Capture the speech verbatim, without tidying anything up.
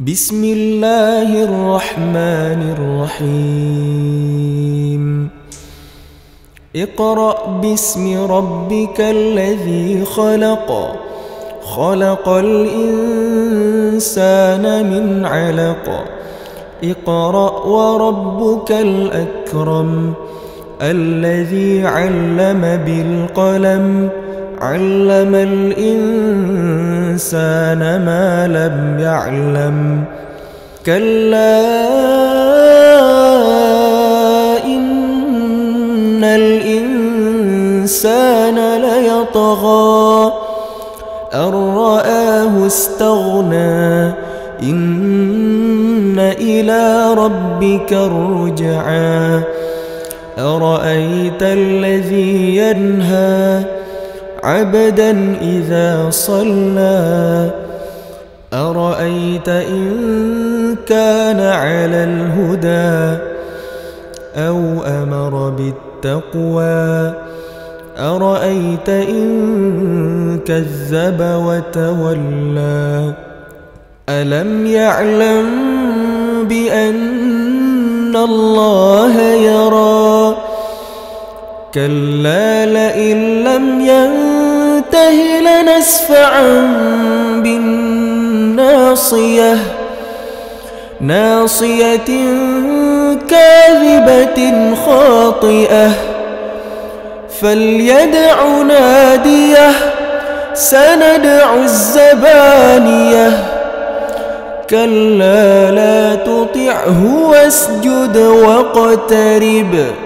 بسم الله الرحمن الرحيم اقرأ باسم ربك الذي خلق خلق الإنسان من علق اقرأ وربك الأكرم الذي علم بالقلم علم الإنسان ما لم يعلم كلا إن الإنسان ليطغى أن رآه استغنى إن إلى ربك الرجعى أرأيت الذي ينهى عبدا إذا صلى أرأيت إن كان على الهدى أو أمر بالتقوى أرأيت إن كذب وتولى ألم يعلم بأن الله يرى كلا لئن لم ينته لنسفعا بالناصية ناصية كاذبة خاطئة فليدع ناديه سندع الزبانية كلا لا تطعه واسجد واقترب